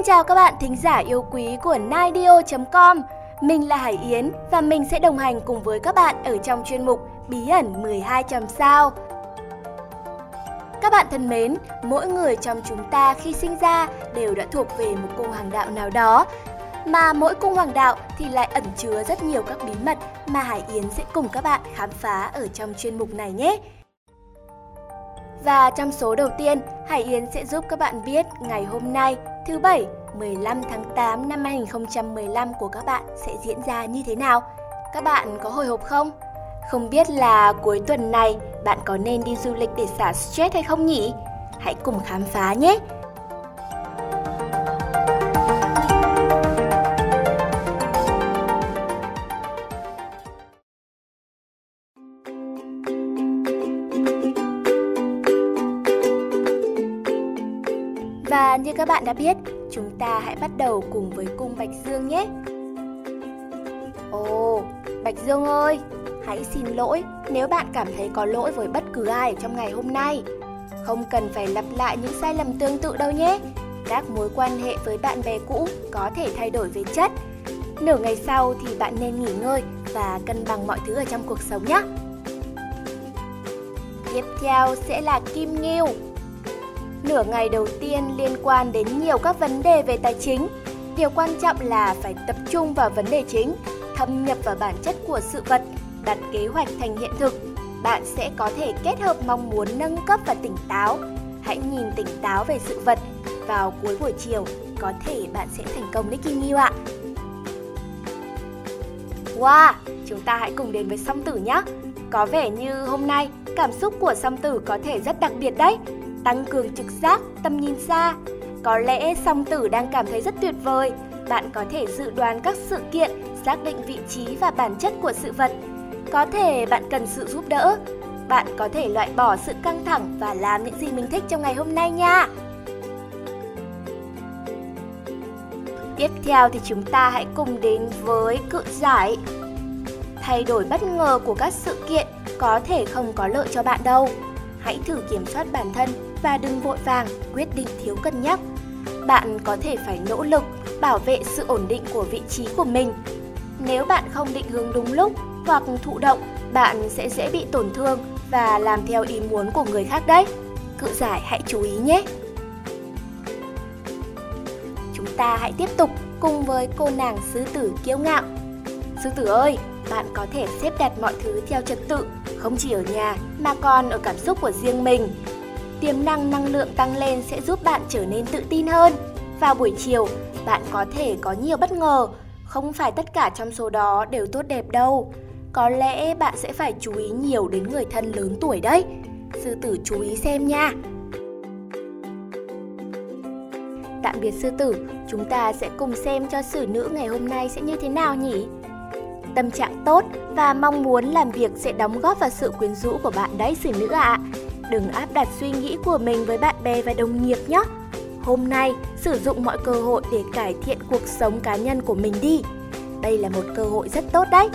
chào các bạn thính giả yêu quý của Naidio.com. Mình là Hải Yến và mình sẽ đồng hành cùng với các bạn ở trong chuyên mục Bí ẩn 12 chòm sao. Các bạn thân mến, mỗi người trong chúng ta khi sinh ra đều đã thuộc về một cung hoàng đạo nào đó. Mà mỗi cung hoàng đạo thì lại ẩn chứa rất nhiều các bí mật mà Hải Yến sẽ cùng các bạn khám phá ở trong chuyên mục này nhé. Và trong số đầu tiên, Hải Yến sẽ giúp các bạn biết ngày hôm nay, thứ Bảy, 15 tháng 8 năm 2015 của các bạn sẽ diễn ra như thế nào. Các bạn có hồi hộp không? Không biết là cuối tuần này bạn có nên đi du lịch để xả stress hay không nhỉ? Hãy cùng khám phá nhé! Và như các bạn đã biết, chúng ta hãy bắt đầu cùng với cung Bạch Dương nhé. Ồ, Bạch Dương ơi, hãy xin lỗi nếu bạn cảm thấy có lỗi với bất cứ ai ở trong ngày hôm nay. Không cần phải lặp lại những sai lầm tương tự đâu nhé. Các mối quan hệ với bạn bè cũ có thể thay đổi về chất. Nửa ngày sau thì bạn nên nghỉ ngơi và cân bằng mọi thứ ở trong cuộc sống nhé. Tiếp theo sẽ là Kim Ngưu. Nửa ngày đầu tiên liên quan đến nhiều các vấn đề về tài chính. Điều quan trọng là phải tập trung vào vấn đề chính, thâm nhập vào bản chất của sự vật, đặt kế hoạch thành hiện thực. Bạn sẽ có thể kết hợp mong muốn nâng cấp và tỉnh táo. Hãy nhìn tỉnh táo về sự vật. Vào cuối buổi chiều, có thể bạn sẽ thành công đấy Kim Ngưu ạ. Wow, chúng ta hãy cùng đến với Song Tử nhé. Có vẻ như hôm nay, cảm xúc của Song Tử có thể rất đặc biệt đấy. Tăng cường trực giác, tầm nhìn xa. Có lẽ Song Tử đang cảm thấy rất tuyệt vời. Bạn có thể dự đoán các sự kiện, xác định vị trí và bản chất của sự vật. Có thể bạn cần sự giúp đỡ. Bạn có thể loại bỏ sự căng thẳng và làm những gì mình thích trong ngày hôm nay nha. Tiếp theo thì chúng ta hãy cùng đến với Cự Giải. Thay đổi bất ngờ của các sự kiện có thể không có lợi cho bạn đâu. Hãy thử kiểm soát bản thân và đừng vội vàng, quyết định thiếu cân nhắc. Bạn có thể phải nỗ lực bảo vệ sự ổn định của vị trí của mình. Nếu bạn không định hướng đúng lúc hoặc thụ động, bạn sẽ dễ bị tổn thương và làm theo ý muốn của người khác đấy. Cự Giải hãy chú ý nhé! Chúng ta hãy tiếp tục cùng với cô nàng Sư Tử kiêu ngạo. Sư Tử ơi, bạn có thể xếp đặt mọi thứ theo trật tự, không chỉ ở nhà mà còn ở cảm xúc của riêng mình. Tiềm năng năng lượng tăng lên sẽ giúp bạn trở nên tự tin hơn. Vào buổi chiều, bạn có thể có nhiều bất ngờ. Không phải tất cả trong số đó đều tốt đẹp đâu. Có lẽ bạn sẽ phải chú ý nhiều đến người thân lớn tuổi đấy. Sư Tử chú ý xem nha. Tạm biệt Sư Tử, chúng ta sẽ cùng xem cho Xử Nữ ngày hôm nay sẽ như thế nào nhỉ? Tâm trạng tốt và mong muốn làm việc sẽ đóng góp vào sự quyến rũ của bạn đấy Xử Nữ ạ. Đừng áp đặt suy nghĩ của mình với bạn bè và đồng nghiệp nhé. Hôm nay, sử dụng mọi cơ hội để cải thiện cuộc sống cá nhân của mình đi. Đây là một cơ hội rất tốt đấy.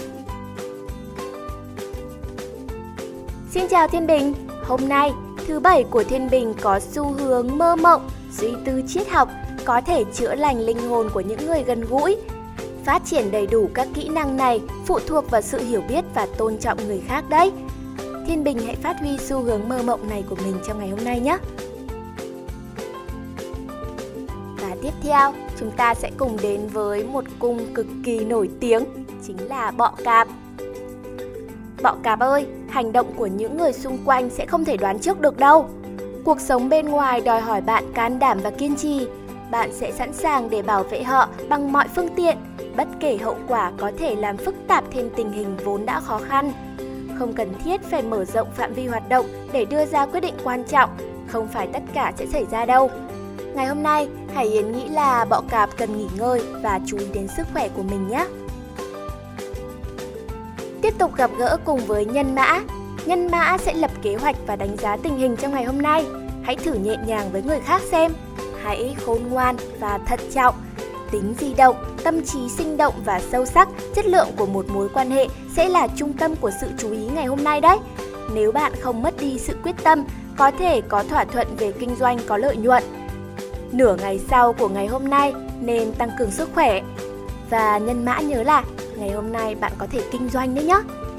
Xin chào Thiên Bình. Hôm nay, thứ Bảy của Thiên Bình có xu hướng mơ mộng, suy tư triết học, có thể chữa lành linh hồn của những người gần gũi. Phát triển đầy đủ các kỹ năng này phụ thuộc vào sự hiểu biết và tôn trọng người khác đấy. Thiên Bình hãy phát huy xu hướng mơ mộng này của mình trong ngày hôm nay nhé. Và tiếp theo, chúng ta sẽ cùng đến với một cung cực kỳ nổi tiếng, chính là Bọ Cạp. Bọ Cạp ơi, hành động của những người xung quanh sẽ không thể đoán trước được đâu. Cuộc sống bên ngoài đòi hỏi bạn can đảm và kiên trì. Bạn sẽ sẵn sàng để bảo vệ họ bằng mọi phương tiện, bất kể hậu quả có thể làm phức tạp thêm tình hình vốn đã khó khăn. Không cần thiết phải mở rộng phạm vi hoạt động để đưa ra quyết định quan trọng, không phải tất cả sẽ xảy ra đâu. Ngày hôm nay, Hải Yến nghĩ là Bọ Cạp cần nghỉ ngơi và chú ý đến sức khỏe của mình nhé. Tiếp tục gặp gỡ cùng với Nhân Mã. Nhân Mã sẽ lập kế hoạch và đánh giá tình hình trong ngày hôm nay. Hãy thử nhẹ nhàng với người khác xem. Hãy khôn ngoan và thận trọng. Tính di động, tâm trí sinh động và sâu sắc, chất lượng của một mối quan hệ sẽ là trung tâm của sự chú ý ngày hôm nay đấy. Nếu bạn không mất đi sự quyết tâm, có thể có thỏa thuận về kinh doanh có lợi nhuận. Nửa ngày sau của ngày hôm nay, nên tăng cường sức khỏe. Và nhân mã nhớ là ngày hôm nay bạn có thể kinh doanh đấy nhé.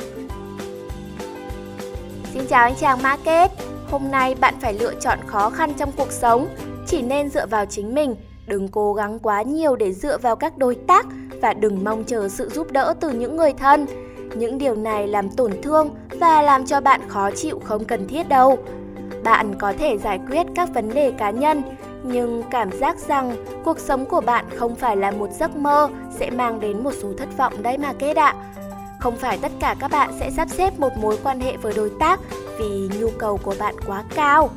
Xin chào anh chàng Market. Hôm nay bạn phải lựa chọn khó khăn trong cuộc sống. Chỉ nên dựa vào chính mình, đừng cố gắng quá nhiều để dựa vào các đối tác và đừng mong chờ sự giúp đỡ từ những người thân. Những điều này làm tổn thương và làm cho bạn khó chịu không cần thiết đâu. Bạn có thể giải quyết các vấn đề cá nhân, nhưng cảm giác rằng cuộc sống của bạn không phải là một giấc mơ sẽ mang đến một số thất vọng đấy Market ạ. Không phải tất cả các bạn sẽ sắp xếp một mối quan hệ với đối tác vì nhu cầu của bạn quá cao.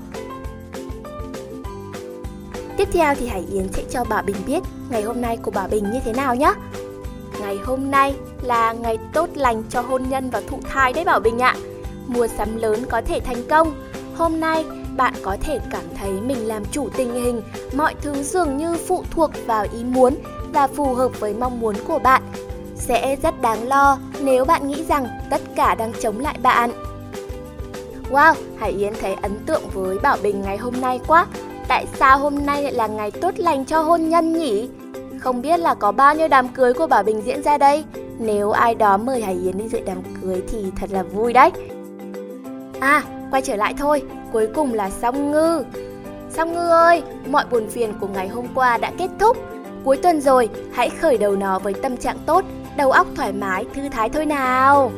Tiếp theo thì Hải Yến sẽ cho Bảo Bình biết ngày hôm nay của Bảo Bình như thế nào nhé. Ngày hôm nay là ngày tốt lành cho hôn nhân và thụ thai đấy Bảo Bình ạ. Mua sắm lớn có thể thành công. Hôm nay bạn có thể cảm thấy mình làm chủ tình hình, mọi thứ dường như phụ thuộc vào ý muốn và phù hợp với mong muốn của bạn. Sẽ rất đáng lo nếu bạn nghĩ rằng tất cả đang chống lại bạn. Wow, Hải Yến thấy ấn tượng với Bảo Bình ngày hôm nay quá. Tại sao hôm nay lại là ngày tốt lành cho hôn nhân nhỉ? Không biết là có bao nhiêu đám cưới của Bảo Bình diễn ra đây? Nếu ai đó mời Hải Yến đi dự đám cưới thì thật là vui đấy. Quay trở lại thôi, cuối cùng là Song Ngư. Song Ngư ơi, mọi buồn phiền của ngày hôm qua đã kết thúc. Cuối tuần rồi, hãy khởi đầu nó với tâm trạng tốt, đầu óc thoải mái, thư thái thôi nào.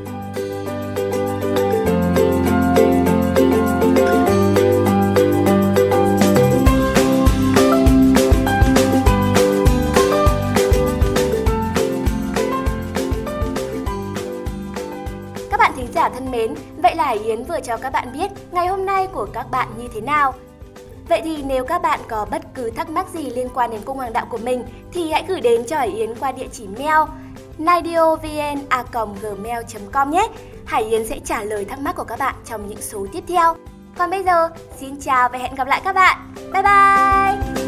Các bạn thính giả thân mến, vậy là Hải Yến vừa cho các bạn biết ngày hôm nay của các bạn như thế nào. Vậy thì nếu các bạn có bất cứ thắc mắc gì liên quan đến cung hoàng đạo của mình thì hãy gửi đến cho Hải Yến qua địa chỉ mail naidiovn@gmail.com nhé. Hải Yến sẽ trả lời thắc mắc của các bạn trong những số tiếp theo. Còn bây giờ, xin chào và hẹn gặp lại các bạn. Bye bye!